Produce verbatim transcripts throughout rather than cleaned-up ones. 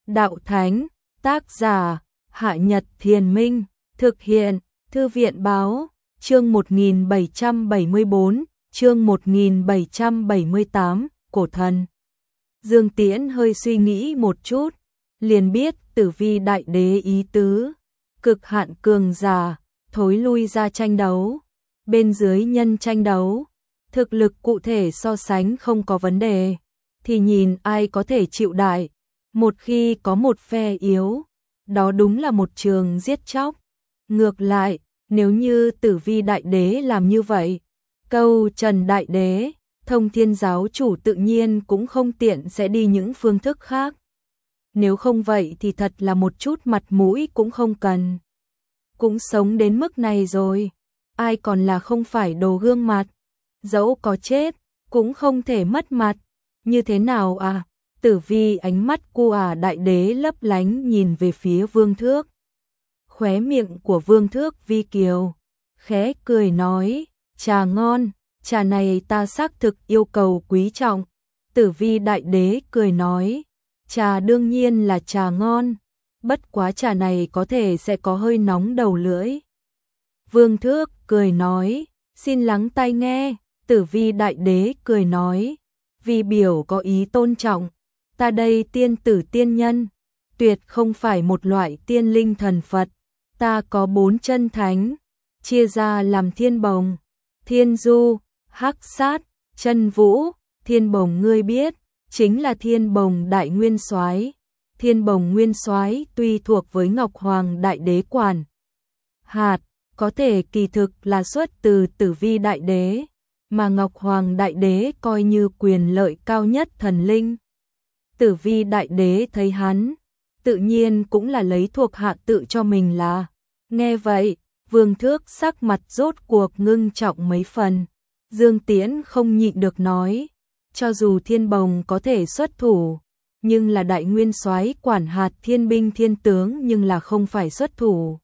đạo thánh, tác giả, Hạ Nhật Thiền Minh, thực hiện, Thư viện báo, chương một nghìn bảy trăm bảy mươi bốn, chương một nghìn bảy trăm bảy mươi tám, cổ thần. Dương Tiễn hơi suy nghĩ một chút, liền biết Tử Vi đại đế ý tứ, cực hạn cường giả, thối lui ra tranh đấu, bên dưới nhân tranh đấu, thực lực cụ thể so sánh không có vấn đề, thì nhìn ai có thể chịu đại, một khi có một phe yếu, đó đúng là một trường giết chóc. Ngược lại, nếu như Tử Vi đại đế làm như vậy, câu Trần đại đế, Thông Thiên giáo chủ tự nhiên cũng không tiện sẽ đi những phương thức khác. Nếu không vậy thì thật là một chút mặt mũi cũng không cần. Cũng sống đến mức này rồi, ai còn là không phải đồ gương mặt, dẫu có chết, cũng không thể mất mặt. Như thế nào à? Tử Vi ánh mắt của à đại đế lấp lánh nhìn về phía Vương Thước. Khóe miệng của Vương Thước vi kiều, khẽ cười nói, trà ngon, trà này ta xác thực yêu cầu quý trọng. Tử Vi đại đế cười nói, trà đương nhiên là trà ngon, bất quá trà này có thể sẽ có hơi nóng đầu lưỡi. Vương Thước cười nói, xin lắng tai nghe. Tử Vi đại đế cười nói, vì biểu có ý tôn trọng, ta đây tiên tử tiên nhân, tuyệt không phải một loại tiên linh thần Phật, ta có bốn chân thánh, chia ra làm Thiên Bồng, Thiên Du, Hắc Sát, Chân Vũ. Thiên Bồng ngươi biết, chính là Thiên Bồng đại nguyên soái. Thiên Bồng nguyên soái tuy thuộc với Ngọc Hoàng đại đế quản hạt, có thể kỳ thực là xuất từ Tử Vi đại đế, mà Ngọc Hoàng đại đế coi như quyền lợi cao nhất thần linh. Tử Vi đại đế thấy hắn, tự nhiên cũng là lấy thuộc hạ tự cho mình là. Nghe vậy, Vương Thước sắc mặt rốt cuộc ngưng trọng mấy phần. Dương Tiễn không nhịn được nói, cho dù Thiên Bồng có thể xuất thủ, nhưng là đại nguyên soái quản hạt thiên binh thiên tướng nhưng là không phải xuất thủ.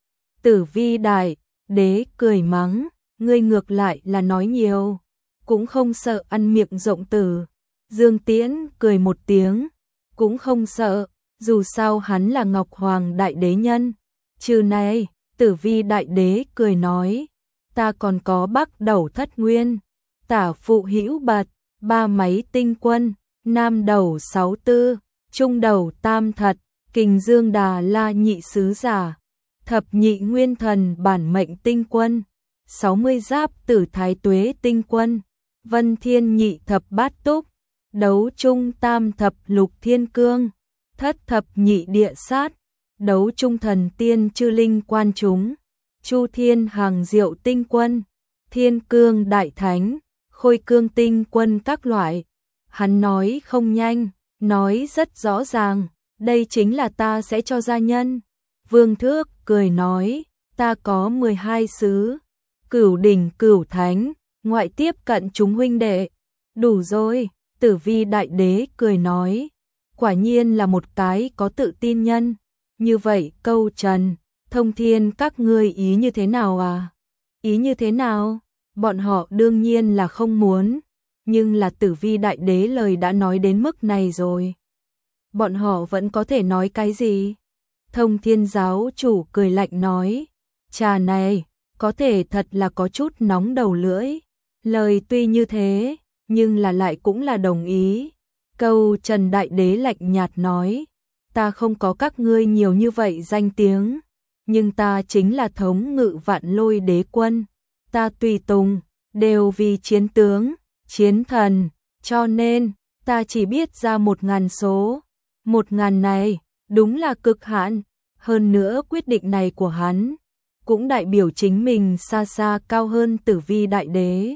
Tử Vi đại đế cười mắng, ngươi ngược lại là nói nhiều, cũng không sợ ăn miệng rộng tử. Dương Tiễn cười một tiếng, cũng không sợ, dù sao hắn là Ngọc Hoàng đại đế nhân. Trừ này, Tử Vi đại đế cười nói, ta còn có Bắc Đầu Thất Nguyên, Tả Phụ Hữu Bật, ba máy tinh quân, Nam Đầu Sáu Tư, Trung Đầu Tam Thật, Kình Dương Đà La nhị sứ giả, Thập nhị nguyên thần bản mệnh tinh quân, sáu mươi giáp tử thái tuế tinh quân, Vân Thiên nhị thập bát túc, Đấu trung tam thập lục thiên cương, Thất thập nhị địa sát, Đấu trung thần tiên chư linh quan chúng, Chu Thiên hàng diệu tinh quân, Thiên cương đại thánh, Khôi cương tinh quân các loại. Hắn nói không nhanh, nói rất rõ ràng, đây chính là ta sẽ cho gia nhân. Vương Thước cười nói, ta có mười hai sứ, cửu đỉnh cửu thánh, ngoại tiếp cận chúng huynh đệ. Đủ rồi. Tử Vi đại đế cười nói, quả nhiên là một cái có tự tin nhân. Như vậy câu Trần, Thông Thiên các ngươi ý như thế nào à? Ý như thế nào? Bọn họ đương nhiên là không muốn, nhưng là Tử Vi đại đế lời đã nói đến mức này rồi. Bọn họ vẫn có thể nói cái gì? Thông Thiên giáo chủ cười lạnh nói, trà này, có thể thật là có chút nóng đầu lưỡi. Lời tuy như thế, nhưng là lại cũng là đồng ý. Câu Trần đại đế lạnh nhạt nói, ta không có các ngươi nhiều như vậy danh tiếng, nhưng ta chính là thống ngự vạn lôi đế quân, ta tùy tùng, đều vì chiến tướng, chiến thần, cho nên, ta chỉ biết ra một ngàn số. Một ngàn này, đúng là cực hạn, hơn nữa quyết định này của hắn, cũng đại biểu chính mình xa xa cao hơn Tử Vi đại đế.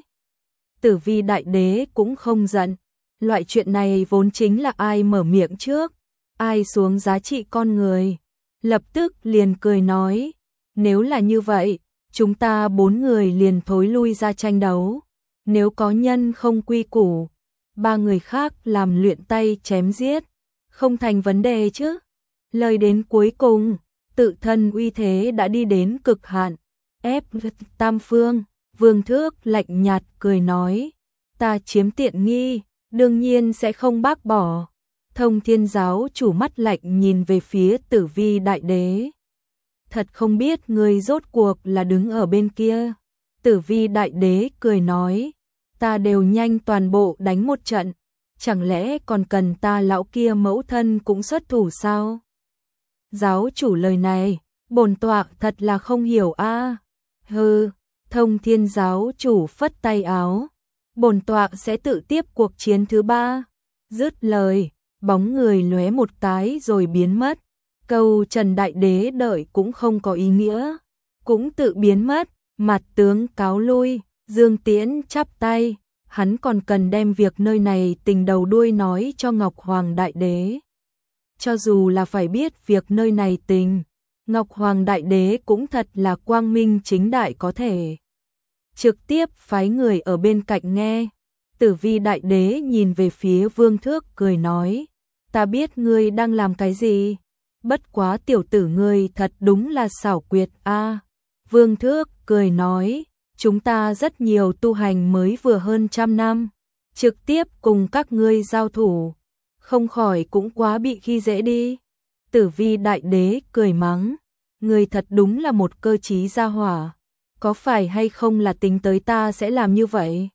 Tử Vi đại đế cũng không giận, loại chuyện này vốn chính là ai mở miệng trước, ai xuống giá trị con người. Lập tức liền cười nói, nếu là như vậy, chúng ta bốn người liền thối lui ra tranh đấu. Nếu có nhân không quy củ, ba người khác làm luyện tay chém giết, không thành vấn đề chứ. Lời đến cuối cùng, tự thân uy thế đã đi đến cực hạn, ép tam phương. Vương Thước lạnh nhạt cười nói, ta chiếm tiện nghi, đương nhiên sẽ không bác bỏ. Thông Thiên giáo chủ mắt lạnh nhìn về phía Tử Vi đại đế. Thật không biết ngươi rốt cuộc là đứng ở bên kia. Tử Vi đại đế cười nói, ta đều nhanh toàn bộ đánh một trận, chẳng lẽ còn cần ta lão kia mẫu thân cũng xuất thủ sao? Giáo chủ lời này, bổn tọa thật là không hiểu a. À. Hừ, Thông Thiên giáo chủ phất tay áo, bổn tọa sẽ tự tiếp cuộc chiến thứ ba. Dứt lời, bóng người lóe một cái rồi biến mất. Câu Trần đại đế đợi cũng không có ý nghĩa, cũng tự biến mất. Mặt tướng cáo lui. Dương Tiễn chắp tay, hắn còn cần đem việc nơi này tình đầu đuôi nói cho Ngọc Hoàng đại đế. Cho dù là phải biết việc nơi này tình, Ngọc Hoàng đại đế cũng thật là quang minh chính đại có thể trực tiếp phái người ở bên cạnh nghe. Tử Vi đại đế nhìn về phía Vương Thước cười nói, ta biết ngươi đang làm cái gì, bất quá tiểu tử ngươi thật đúng là xảo quyệt a. À. Vương Thước cười nói, chúng ta rất nhiều tu hành mới vừa hơn trăm năm, trực tiếp cùng các ngươi giao thủ, không khỏi cũng quá bị khi dễ đi. Tử Vi đại đế cười mắng, ngươi thật đúng là một cơ trí gia hỏa, có phải hay không là tính tới ta sẽ làm như vậy?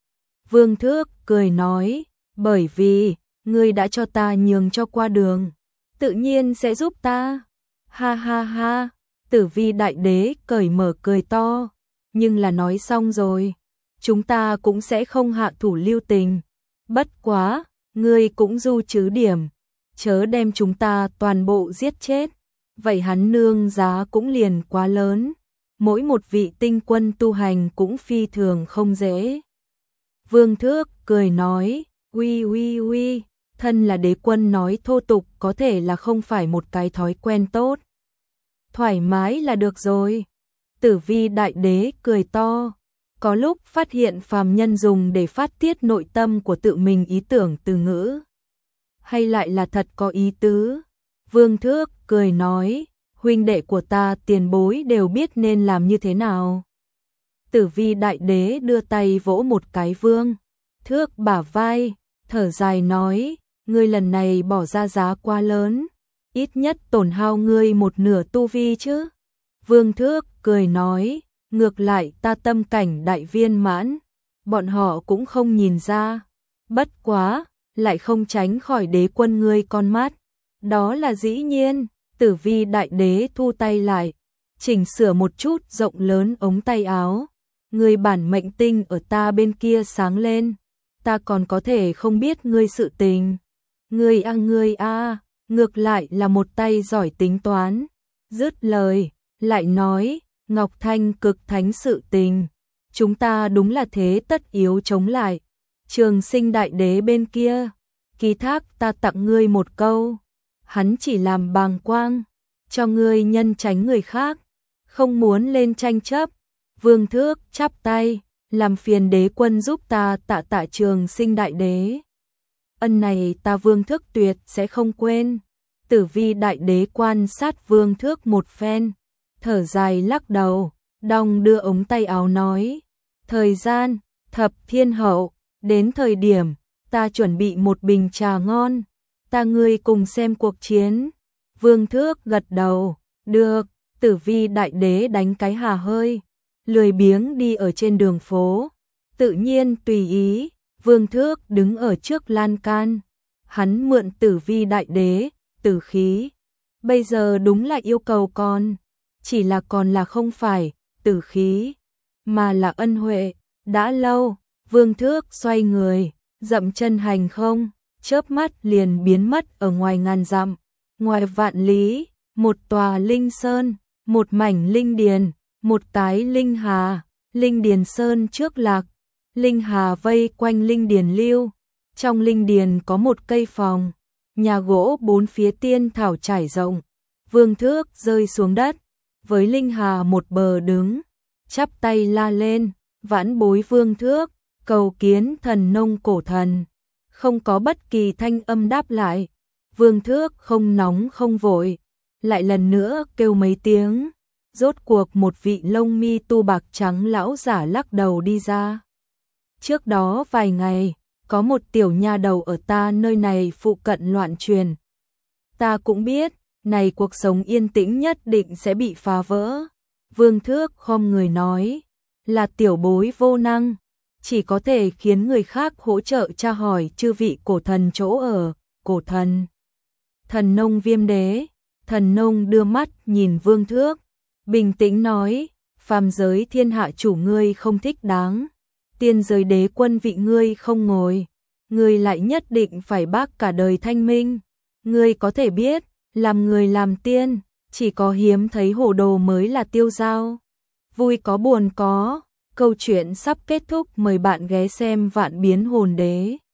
Vương Thước cười nói, bởi vì ngươi đã cho ta nhường cho qua đường, tự nhiên sẽ giúp ta. Ha ha ha. Tử Vi đại đế cởi mở cười to, nhưng là nói xong rồi, chúng ta cũng sẽ không hạ thủ lưu tình. Bất quá, ngươi cũng du chứ điểm, chớ đem chúng ta toàn bộ giết chết, vậy hắn nương giá cũng liền quá lớn. Mỗi một vị tinh quân tu hành cũng phi thường không dễ. Vương Thước cười nói, uy uy uy, thân là đế quân nói thô tục có thể là không phải một cái thói quen tốt. Thoải mái là được rồi. Tử Vi đại đế cười to, có lúc phát hiện phàm nhân dùng để phát tiết nội tâm của tự mình ý tưởng từ ngữ, hay lại là thật có ý tứ. Vương Thước cười nói, huynh đệ của ta tiền bối đều biết nên làm như thế nào. Tử Vi đại đế đưa tay vỗ một cái Vương Thước bả vai, thở dài nói, ngươi lần này bỏ ra giá quá lớn, ít nhất tổn hao ngươi một nửa tu vi chứ. Vương Thước cười nói, ngược lại ta tâm cảnh đại viên mãn, bọn họ cũng không nhìn ra, bất quá, lại không tránh khỏi đế quân ngươi con mắt. Đó là dĩ nhiên. Tử Vi đại đế thu tay lại, chỉnh sửa một chút rộng lớn ống tay áo. Ngươi bản mệnh tinh ở ta bên kia sáng lên, ta còn có thể không biết ngươi sự tình. Ngươi a ngươi a, ngược lại là một tay giỏi tính toán. Dứt lời, lại nói, Ngọc Thanh cực thánh sự tình, chúng ta đúng là thế tất yếu chống lại. Trường Sinh đại đế bên kia, ký thác ta tặng ngươi một câu, hắn chỉ làm bàng quang, cho ngươi nhân tránh người khác, không muốn lên tranh chấp. Vương Thước chắp tay, làm phiền đế quân giúp ta tạ tạ Trường Sinh đại đế. Ân này ta Vương Thước tuyệt sẽ không quên. Tử Vi đại đế quan sát Vương Thước một phen, thở dài lắc đầu, đong đưa ống tay áo nói, thời gian, thập thiên hậu, đến thời điểm, ta chuẩn bị một bình trà ngon, ta ngươi cùng xem cuộc chiến. Vương Thước gật đầu, được. Tử Vi đại đế đánh cái hà hơi, lười biếng đi ở trên đường phố, tự nhiên tùy ý. Vương Thước đứng ở trước lan can, hắn mượn Tử Vi đại đế tử khí, bây giờ đúng là yêu cầu con, chỉ là còn là không phải tử khí, mà là ân huệ. Đã lâu, Vương Thước xoay người, dậm chân hành không, chớp mắt liền biến mất ở ngoài ngàn dặm, ngoài vạn lý, một tòa linh sơn, một mảnh linh điền, một cái linh hà. Linh điền sơn trước lạc, linh hà vây quanh linh điền lưu, trong linh điền có một cây phòng, nhà gỗ bốn phía tiên thảo trải rộng. Vương Thước rơi xuống đất, với linh hà một bờ đứng, chắp tay la lên, vãn bối Vương Thước, cầu kiến thần nông cổ thần. Không có bất kỳ thanh âm đáp lại. Vương Thước không nóng không vội, lại lần nữa kêu mấy tiếng. Rốt cuộc một vị lông mi tu bạc trắng lão giả lắc đầu đi ra. Trước đó vài ngày, có một tiểu nha đầu ở ta nơi này phụ cận loạn truyền. Ta cũng biết, này cuộc sống yên tĩnh nhất định sẽ bị phá vỡ. Vương Thước khom người nói, là tiểu bối vô năng, chỉ có thể khiến người khác hỗ trợ tra hỏi chư vị cổ thần chỗ ở. Cổ thần, thần nông Viêm Đế. Thần nông đưa mắt nhìn Vương Thước, bình tĩnh nói, phàm giới thiên hạ chủ ngươi không thích đáng, tiên giới đế quân vị ngươi không ngồi, ngươi lại nhất định phải bác cả đời thanh minh. Ngươi có thể biết, làm người làm tiên, chỉ có hiếm thấy hồ đồ mới là tiêu dao. Vui có buồn có, câu chuyện sắp kết thúc, mời bạn ghé xem Vạn Biến Hồn Đế.